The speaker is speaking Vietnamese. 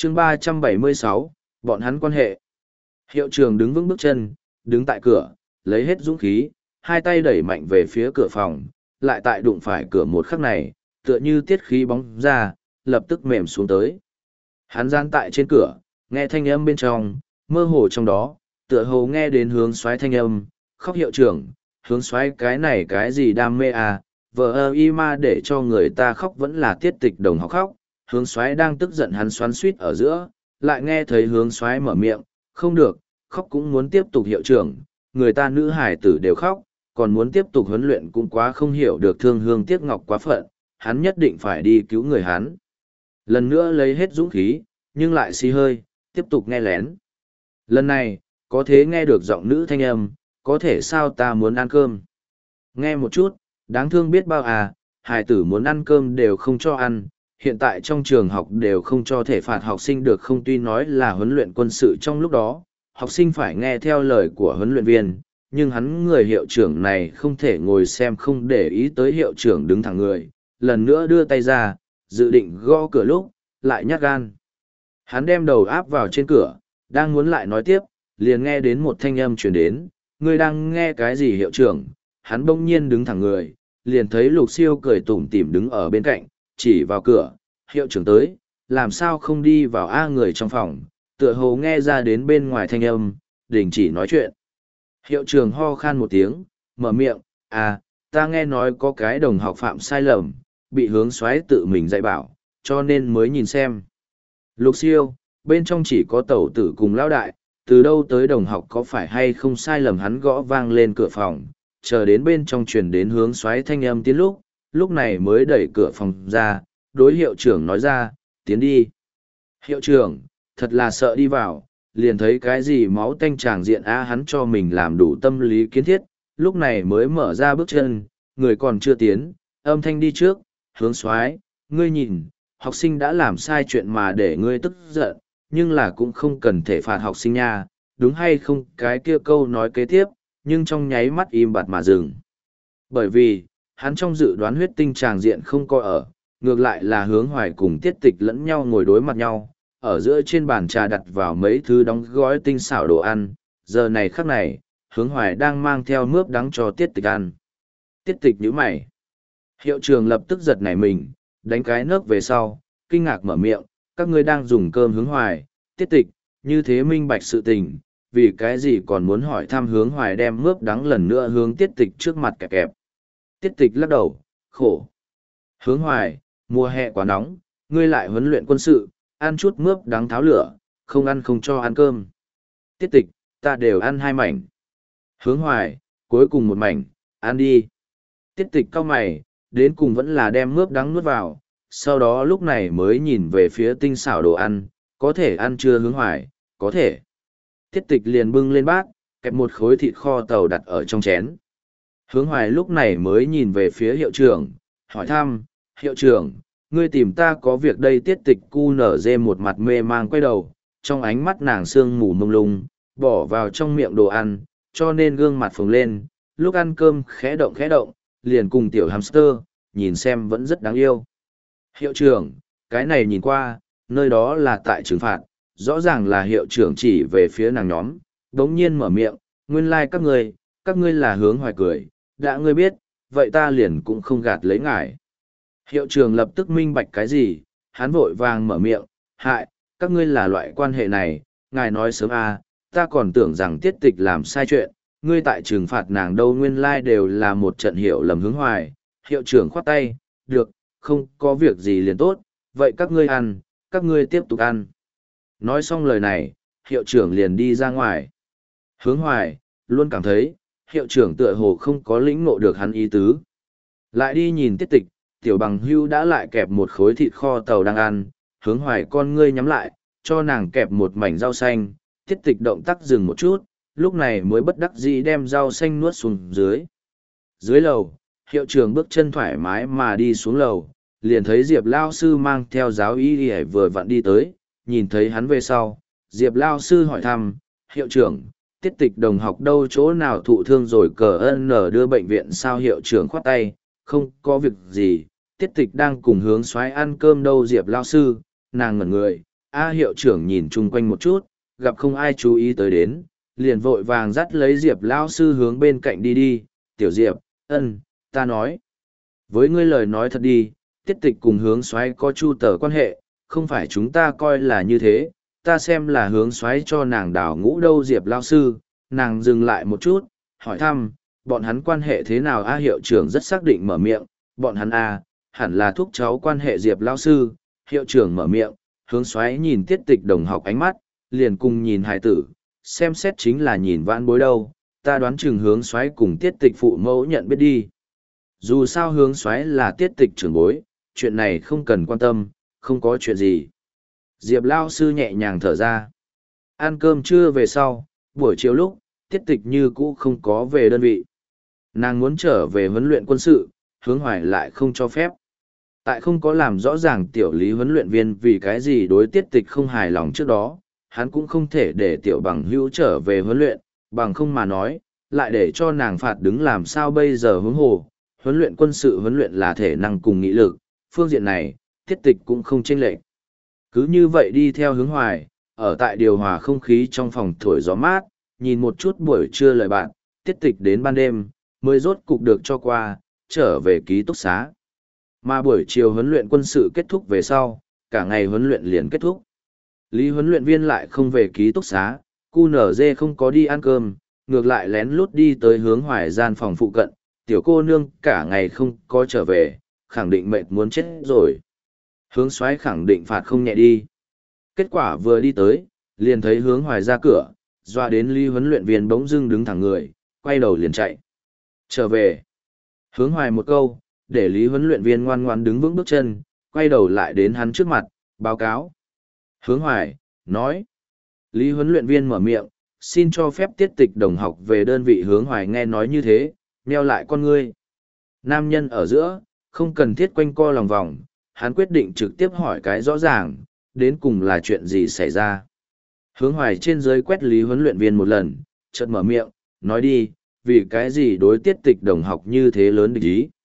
chương 376, bọn hắn quan hệ. Hiệu trưởng đứng vững bước chân, đứng tại cửa, lấy hết dũng khí, hai tay đẩy mạnh về phía cửa phòng, lại tại đụng phải cửa một khắc này, tựa như tiết khí bóng ra, lập tức mềm xuống tới. Hắn gian tại trên cửa, nghe thanh âm bên trong, mơ hồ trong đó, tựa hồ nghe đến hướng xoáy thanh âm, khóc hiệu trưởng, hướng xoáy cái này cái gì đam mê à, vợ ơ y ma để cho người ta khóc vẫn là tiết tịch đồng học khóc, hướng xoáy đang tức giận hắn xoắn suýt ở giữa, lại nghe thấy hướng xoáy mở miệng, không được, khóc cũng muốn tiếp tục hiệu trưởng, người ta nữ hải tử đều khóc, còn muốn tiếp tục huấn luyện cũng quá không hiểu được thương hương tiếc ngọc quá phận, hắn nhất định phải đi cứu người hắn. Lần nữa lấy hết dũng khí, nhưng lại xì hơi, tiếp tục nghe lén. Lần này, có thể nghe được giọng nữ thanh âm, có thể sao ta muốn ăn cơm. Nghe một chút, đáng thương biết bao à, hải tử muốn ăn cơm đều không cho ăn, hiện tại trong trường học đều không cho thể phạt học sinh được không, tuy nói là huấn luyện quân sự trong lúc đó, học sinh phải nghe theo lời của huấn luyện viên, nhưng hắn người hiệu trưởng này không thể ngồi xem không để ý tới hiệu trưởng đứng thẳng người, lần nữa đưa tay ra, dự định gõ cửa lúc, lại nhát gan. Hắn đem đầu áp vào trên cửa, đang muốn lại nói tiếp, liền nghe đến một thanh âm truyền đến, ngươi đang nghe cái gì hiệu trưởng, hắn bỗng nhiên đứng thẳng người, liền thấy Lục Siêu cười tủm tỉm đứng ở bên cạnh, chỉ vào cửa, hiệu trưởng tới, làm sao không đi vào a người trong phòng, tựa hồ nghe ra đến bên ngoài thanh âm, đình chỉ nói chuyện. Hiệu trưởng ho khan một tiếng, mở miệng, à, ta nghe nói có cái đồng học phạm sai lầm, bị hướng xoáy tự mình dạy bảo, cho nên mới nhìn xem. Lục Siêu, bên trong chỉ có tẩu tử cùng lão đại, từ đâu tới đồng học có phải hay không sai lầm, hắn gõ vang lên cửa phòng, chờ đến bên trong truyền đến hướng xoáy thanh âm tiến lúc này mới đẩy cửa phòng ra, đối hiệu trưởng nói ra, tiến đi. Hiệu trưởng, thật là sợ đi vào, liền thấy cái gì máu tanh tràng diện á, hắn cho mình làm đủ tâm lý kiến thiết, lúc này mới mở ra bước chân, người còn chưa tiến, âm thanh đi trước, hướng xoáy, ngươi nhìn, học sinh đã làm sai chuyện mà để ngươi tức giận, nhưng là cũng không cần thể phạt học sinh nha, đúng hay không, cái kia câu nói kế tiếp, nhưng trong nháy mắt im bặt mà dừng. Bởi vì, hắn trong dự đoán huyết tinh tràng diện không có ở, ngược lại là hướng hoài cùng tiết tịch lẫn nhau ngồi đối mặt nhau, ở giữa trên bàn trà đặt vào mấy thứ đóng gói tinh xảo đồ ăn, giờ này khắc này, hướng hoài đang mang theo mướp đắng cho tiết tịch ăn. Tiết tịch nhíu mày. Hiệu trưởng lập tức giật nảy mình, đánh cái nấc về sau, kinh ngạc mở miệng, các ngươi đang dùng cơm hướng hoài, tiết tịch, như thế minh bạch sự tình, vì cái gì còn muốn hỏi thăm hướng hoài đem mướp đắng lần nữa hướng tiết tịch trước mặt kẹp kẹp. Tiết tịch lắc đầu, khổ. Hướng hoài, mùa hè quá nóng, ngươi lại huấn luyện quân sự, ăn chút mướp đắng tháo lửa, không ăn không cho ăn cơm. Tiết tịch, ta đều ăn 2 mảnh. Hướng hoài, cuối cùng 1 mảnh, ăn đi. Tiết tịch cau mày, đến cùng vẫn là đem mướp đắng nuốt vào, sau đó lúc này mới nhìn về phía tinh xảo đồ ăn, có thể ăn chưa hướng hoài, có thể. Tiết tịch liền bưng lên bát, kẹp một khối thịt kho tàu đặt ở trong chén. Hướng hoài lúc này mới nhìn về phía hiệu trưởng, hỏi thăm, hiệu trưởng, ngươi tìm ta có việc đây, tiết tịch cu nở dê một mặt mê mang quay đầu, trong ánh mắt nàng sương mù mông lung, bỏ vào trong miệng đồ ăn, cho nên gương mặt phồng lên, lúc ăn cơm khẽ động, liền cùng tiểu hamster, nhìn xem vẫn rất đáng yêu. Hiệu trưởng, cái này nhìn qua, nơi đó là tại trừng phạt, rõ ràng là hiệu trưởng chỉ về phía nàng nhóm, đống nhiên mở miệng, nguyên lai các ngươi là hướng hoài cười, đã ngươi biết, vậy ta liền cũng không gạt lấy ngài. Hiệu trưởng lập tức minh bạch cái gì, hắn vội vàng mở miệng, hại, các ngươi là loại quan hệ này, ngài nói sớm à, ta còn tưởng rằng tiết tịch làm sai chuyện, ngươi tại trừng phạt nàng đâu, nguyên lai đều là một trận hiểu lầm hướng hoài. Hiệu trưởng khoát tay, được, không có việc gì liền tốt, vậy các ngươi ăn, các ngươi tiếp tục ăn. Nói xong lời này, hiệu trưởng liền đi ra ngoài. Hướng hoài, luôn cảm thấy, hiệu trưởng tựa hồ không có lĩnh ngộ được hắn ý tứ. Lại đi nhìn tiết tịch, tiểu bằng hưu đã lại kẹp một khối thịt kho tàu đang ăn, hướng hoài con ngươi nhắm lại, cho nàng kẹp một mảnh rau xanh, tiết tịch động tác dừng một chút, lúc này mới bất đắc dĩ đem rau xanh nuốt xuống dưới. Dưới lầu, hiệu trưởng bước chân thoải mái mà đi xuống lầu, liền thấy Diệp Lao Sư mang theo giáo y vừa vặn đi tới, nhìn thấy hắn về sau, Diệp Lao Sư hỏi thăm, hiệu trưởng, tiết tịch đồng học đâu chỗ nào thụ thương rồi cờ ơn nở đưa bệnh viện sao, hiệu trưởng khoát tay, không có việc gì, tiết tịch đang cùng hướng soái ăn cơm đâu. Diệp Lao Sư, nàng ngẩn người, A hiệu trưởng nhìn chung quanh một chút, gặp không ai chú ý tới đến, liền vội vàng dắt lấy Diệp lao sư hướng bên cạnh đi đi. Tiểu Diệp, ta nói. Với ngươi lời nói thật đi, tiết tịch cùng hướng xoáy có chu tờ quan hệ, không phải chúng ta coi là như thế, ta xem là hướng xoáy cho nàng đào ngũ đâu. Diệp lao sư, nàng dừng lại một chút, hỏi thăm, bọn hắn quan hệ thế nào? A hiệu trưởng rất xác định mở miệng, bọn hắn hẳn là thúc cháu quan hệ. Diệp lao sư, hiệu trưởng mở miệng, hướng xoáy nhìn tiết tịch đồng học ánh mắt, liền cùng nhìn hài tử, xem xét chính là nhìn vãn bối đâu, ta đoán chừng hướng xoáy cùng tiết tịch phụ mẫu nhận biết đi. Dù sao hướng xoáy là tiết tịch trưởng bối, chuyện này không cần quan tâm, không có chuyện gì. Diệp lao sư nhẹ nhàng thở ra. Ăn cơm trưa về sau, buổi chiều lúc, tiết tịch như cũ không có về đơn vị. Nàng muốn trở về huấn luyện quân sự, hướng hoài lại không cho phép. Tại không có làm rõ ràng tiểu lý huấn luyện viên vì cái gì đối tiết tịch không hài lòng trước đó, hắn cũng không thể để tiểu bằng hữu trở về huấn luyện, bằng không mà nói, lại để cho nàng phạt đứng làm sao bây giờ. Huống hồ, huấn luyện quân sự huấn luyện là thể năng cùng nghị lực, phương diện này, tiết tịch cũng không chênh lệch. Cứ như vậy đi theo hướng hoài, ở tại điều hòa không khí trong phòng thổi gió mát, nhìn một chút buổi trưa lời bạn, tiết tịch đến ban đêm, mới rốt cục được cho qua, trở về ký túc xá. Mà buổi chiều huấn luyện quân sự kết thúc về sau, cả ngày huấn luyện liền kết thúc. Lý huấn luyện viên lại không về ký túc xá, QNZ không có đi ăn cơm, ngược lại lén lút đi tới hướng hoài gian phòng phụ cận, tiểu cô nương cả ngày không có trở về, khẳng định mệt muốn chết rồi. Hướng xoáy khẳng định phạt không nhẹ đi. Kết quả vừa đi tới, liền thấy hướng hoài ra cửa, doa đến Lý huấn luyện viên bỗng dưng đứng thẳng người, quay đầu liền chạy. Trở về. Hướng hoài một câu, để Lý huấn luyện viên ngoan ngoan đứng vững bước chân, quay đầu lại đến hắn trước mặt, báo cáo. Hướng hoài, nói. Lý huấn luyện viên mở miệng, xin cho phép tiết tịch đồng học về đơn vị. Hướng hoài nghe nói như thế, nheo lại con ngươi. Nam nhân ở giữa, không cần thiết quanh co lòng vòng, hắn quyết định trực tiếp hỏi cái rõ ràng, đến cùng là chuyện gì xảy ra. Hướng hoài trên dưới quét Lý huấn luyện viên một lần, chợt mở miệng, nói đi, vì cái gì đối tiết tịch đồng học như thế lớn địch ý.